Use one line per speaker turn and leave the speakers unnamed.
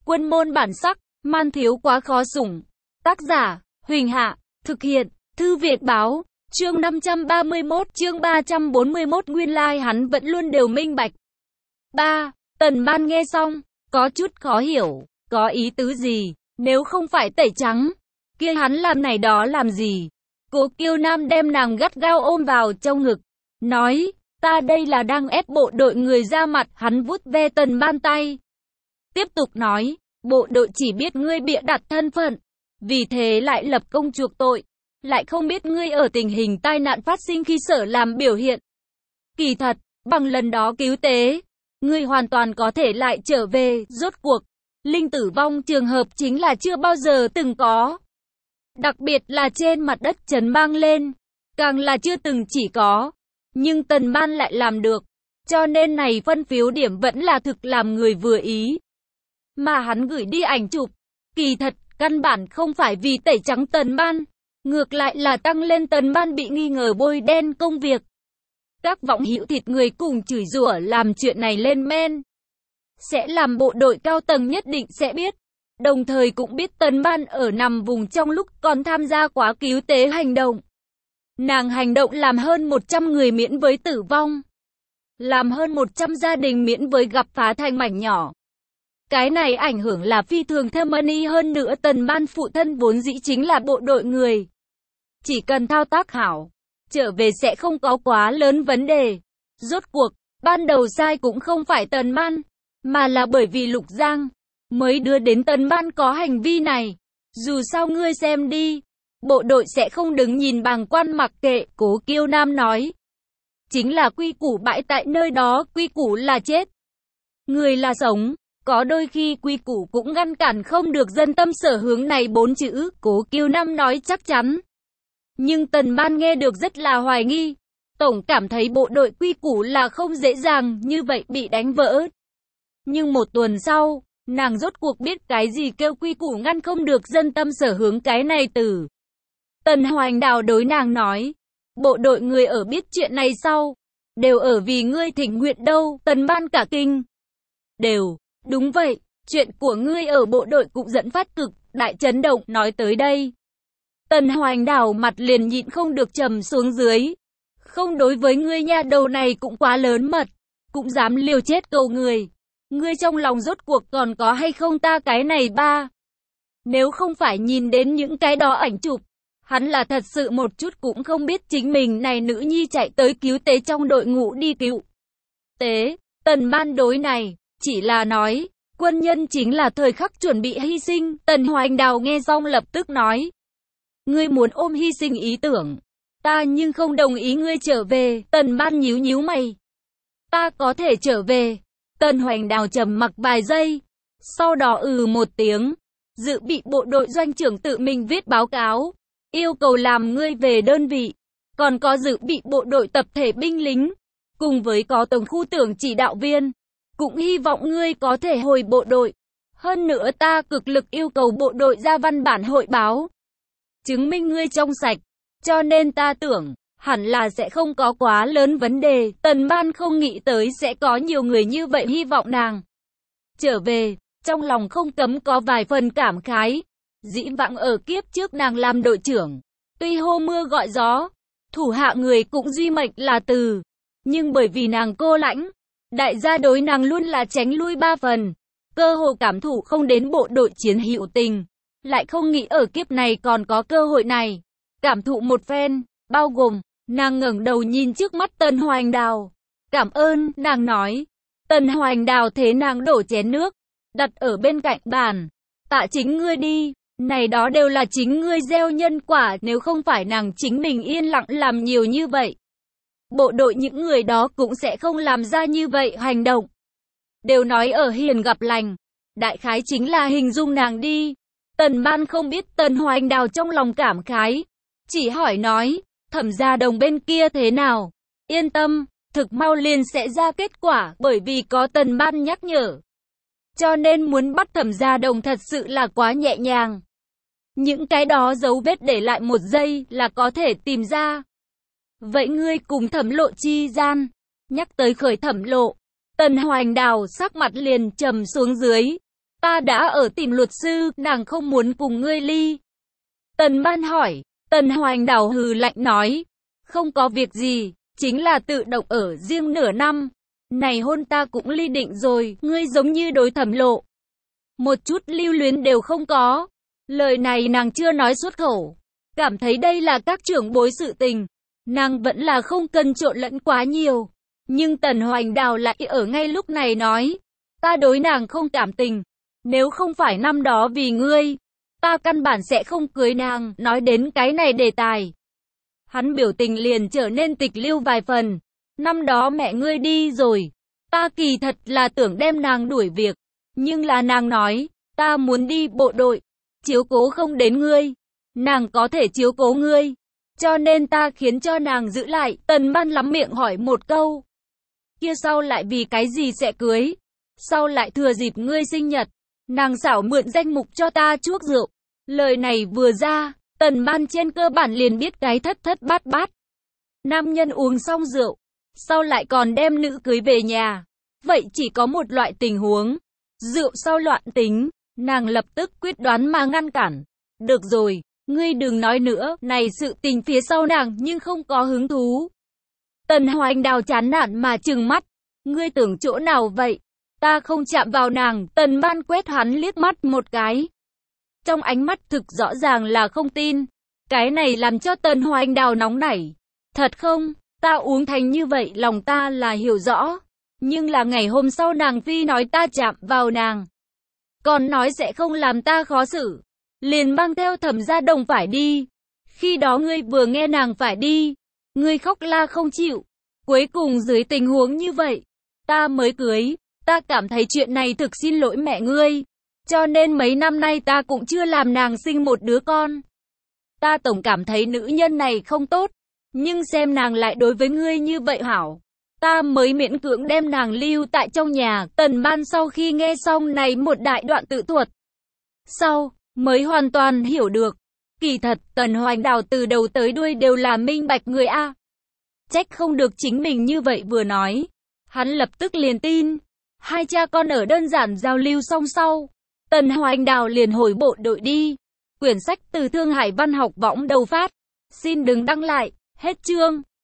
Quân môn bản sắc, man thiếu quá khó sủng. Tác giả, Huỳnh Hạ, thực hiện, Thư Việt Báo, chương 531, chương 341 nguyên lai hắn vẫn luôn đều minh bạch. 3. Tần Ban nghe xong, có chút khó hiểu, có ý tứ gì, nếu không phải tẩy trắng, kia hắn làm này đó làm gì? Cố Kiêu Nam đem nàng gắt gao ôm vào trong ngực, nói, ta đây là đang ép bộ đội người ra mặt, hắn vuốt ve Tần Ban tay. Tiếp tục nói, bộ đội chỉ biết ngươi bịa đặt thân phận, vì thế lại lập công chuộc tội, lại không biết ngươi ở tình hình tai nạn phát sinh khi sở làm biểu hiện. Kỳ thật, bằng lần đó cứu tế, ngươi hoàn toàn có thể lại trở về, rốt cuộc, linh tử vong trường hợp chính là chưa bao giờ từng có. Đặc biệt là trên mặt đất trấn bang lên, càng là chưa từng chỉ có, nhưng Tần Ban lại làm được, cho nên này phân phiếu điểm vẫn là thực làm người vừa ý. Mà hắn gửi đi ảnh chụp, kỳ thật, căn bản không phải vì tẩy trắng Tần Ban, ngược lại là tăng lên Tần Ban bị nghi ngờ bôi đen công việc. Các võng hữu thịt người cùng chửi rủa làm chuyện này lên men. Sẽ làm bộ đội cao tầng nhất định sẽ biết, đồng thời cũng biết Tần Ban ở nằm vùng trong lúc còn tham gia quá cứu tế hành động. Nàng hành động làm hơn 100 người miễn với tử vong, làm hơn 100 gia đình miễn với gặp phá thành mảnh nhỏ. Cái này ảnh hưởng là phi thường thâm ân, hơn nữa Tần Ban phụ thân vốn dĩ chính là bộ đội người. Chỉ cần thao tác hảo, trở về sẽ không có quá lớn vấn đề. Rốt cuộc, ban đầu sai cũng không phải Tần Ban, mà là bởi vì Lục Giang mới đưa đến Tần Ban có hành vi này. Dù sao ngươi xem đi, bộ đội sẽ không đứng nhìn bàng quan mặc kệ, Cố Kiêu Nam nói. Chính là quy củ bãi tại nơi đó, quy củ là chết, người là sống. Có đôi khi quy củ cũng ngăn cản không được dân tâm sở hướng này 4 chữ, Cố Kiêu Nam nói chắc chắn. Nhưng Tần Ban nghe được rất là hoài nghi, tổng cảm thấy bộ đội quy củ là không dễ dàng như vậy bị đánh vỡ. Nhưng một tuần sau, nàng rốt cuộc biết cái gì kêu quy củ ngăn không được dân tâm sở hướng cái này từ. Tần Hoành Đào đối nàng nói, bộ đội người ở biết chuyện này sau, đều ở vì ngươi thỉnh nguyện đâu. Tần Ban cả kinh. Đều. Đúng vậy, chuyện của ngươi ở bộ đội cũng dẫn phát cực đại chấn động. Nói tới đây, Tần Hoành Đào mặt liền nhịn không được trầm xuống dưới. Không, đối với ngươi nha đầu này cũng quá lớn mật, cũng dám liều chết cầu người. Ngươi trong lòng rốt cuộc còn có hay không ta cái này ba? Nếu không phải nhìn đến những cái đó ảnh chụp, hắn là thật sự một chút cũng không biết chính mình này nữ nhi chạy tới cứu tế trong đội ngũ đi cứu tế. Tần Ban đối này chỉ là nói, quân nhân chính là thời khắc chuẩn bị hy sinh. Tần Hoành Đào nghe xong lập tức nói, ngươi muốn ôm hy sinh ý tưởng, ta nhưng không đồng ý ngươi trở về. Tần Ban nhíu nhíu mày, ta có thể trở về. Tần Hoành Đào trầm mặc vài giây, sau đó một tiếng, dự bị bộ đội doanh trưởng tự mình viết báo cáo, yêu cầu làm ngươi về đơn vị, còn có dự bị bộ đội tập thể binh lính, cùng với có tổng khu tưởng chỉ đạo viên. Cũng hy vọng ngươi có thể hồi bộ đội. Hơn nữa ta cực lực yêu cầu bộ đội ra văn bản hội báo, chứng minh ngươi trong sạch. Cho nên ta tưởng, hẳn là sẽ không có quá lớn vấn đề. Tần Ban không nghĩ tới sẽ có nhiều người như vậy hy vọng nàng trở về. Trong lòng không cấm có vài phần cảm khái. Dĩ vãng ở kiếp trước nàng làm đội trưởng, tuy hô mưa gọi gió, thủ hạ người cũng duy mệnh là từ. Nhưng bởi vì nàng cô lãnh, đại gia đối nàng luôn là tránh lui 3 phần, cơ hồ cảm thụ không đến bộ đội chiến hữu tình, lại không nghĩ ở kiếp này còn có cơ hội này, cảm thụ một phen, bao gồm, nàng ngẩng đầu nhìn trước mắt Tần Hoành Đào, cảm ơn, nàng nói. Tần Hoành Đào thế nàng đổ chén nước, đặt ở bên cạnh bàn, tạ chính ngươi đi, này đó đều là chính ngươi gieo nhân quả, nếu không phải nàng chính mình yên lặng làm nhiều như vậy, bộ đội những người đó cũng sẽ không làm ra như vậy hành động. Đều nói ở hiền gặp lành, đại khái chính là hình dung nàng đi. Tần Ban không biết Tần Hoành Đào trong lòng cảm khái, chỉ hỏi nói, Thẩm Gia Đồng bên kia thế nào? Yên tâm, thực mau liền sẽ ra kết quả, bởi vì có Tần Ban nhắc nhở. Cho nên muốn bắt Thẩm Gia Đồng thật sự là quá nhẹ nhàng. Những cái đó dấu vết để lại 1 giây là có thể tìm ra. Vậy ngươi cùng Thẩm Lộ chi gian? Nhắc tới khởi Thẩm Lộ, Tần Hoành Đào sắc mặt liền trầm xuống dưới. ta đã ở tìm luật sư, nàng không muốn cùng ngươi ly. Tần Ban hỏi, Tần Hoành Đào hừ lạnh nói, không có việc gì, chính là tự động ở riêng nửa năm. Này hôn ta cũng ly định rồi, ngươi giống như đối Thẩm Lộ. Một chút lưu luyến đều không có. Lời này nàng chưa nói xuất khẩu. Cảm thấy đây là các trưởng bối sự tình. Nàng vẫn là không cần trộn lẫn quá nhiều. Nhưng Tần Hoành Đào lại ở ngay lúc này nói, ta đối nàng không cảm tình. Nếu không phải năm đó vì ngươi, ta căn bản sẽ không cưới nàng. Nói đến cái này đề tài, hắn biểu tình liền trở nên tịch liêu vài phần. Năm đó mẹ ngươi đi rồi, ta kỳ thật là tưởng đem nàng đuổi việc. Nhưng là nàng nói, ta muốn đi bộ đội, chiếu cố không đến ngươi. Nàng có thể chiếu cố ngươi, cho nên ta khiến cho nàng giữ lại. Tần Ban lắm miệng hỏi một câu, kia sau lại vì cái gì sẽ cưới? Sau lại thừa dịp ngươi sinh nhật, nàng xảo mượn danh mục cho ta chuốc rượu. Lời này vừa ra, Tần Ban trên cơ bản liền biết cái thất thất bát bát. Nam nhân uống xong rượu, sau lại còn đem nữ cưới về nhà. Vậy chỉ có một loại tình huống, rượu sau loạn tính. Nàng lập tức quyết đoán mà ngăn cản. Được rồi, ngươi đừng nói nữa, này sự tình phía sau nàng nhưng không có hứng thú. Tần Hoành Đào chán nản mà trừng mắt. Ngươi tưởng chỗ nào vậy? Ta không chạm vào nàng. Tần Ban quét hắn liếc mắt một cái. Trong ánh mắt thực rõ ràng là không tin. Cái này làm cho Tần Hoành Đào nóng nảy. Thật không? Ta uống thành như vậy lòng ta là hiểu rõ. Nhưng là ngày hôm sau nàng phi nói ta chạm vào nàng. Còn nói sẽ không làm ta khó xử. Liền mang theo Thẩm Gia Đồng phải đi. Khi đó ngươi vừa nghe nàng phải đi, ngươi khóc la không chịu. Cuối cùng dưới tình huống như vậy, ta mới cưới. Ta cảm thấy chuyện này thực xin lỗi mẹ ngươi. Cho nên mấy năm nay ta cũng chưa làm nàng sinh một đứa con. Ta tổng cảm thấy nữ nhân này không tốt. Nhưng xem nàng lại đối với ngươi như vậy hảo, ta mới miễn cưỡng đem nàng lưu tại trong nhà. Tần Ban sau khi nghe xong này một đại đoạn tự thuật, sau mới hoàn toàn hiểu được. Kỳ thật, Tần Hoành Đào từ đầu tới đuôi đều là minh bạch người A. Trách không được chính mình như vậy vừa nói. Hắn lập tức liền tin. Hai cha con ở đơn giản giao lưu xong sau, Tần Hoành Đào liền hồi bộ đội đi. Quyển sách từ Thương Hải Văn học võng đầu phát. Xin đừng đăng lại. Hết chương.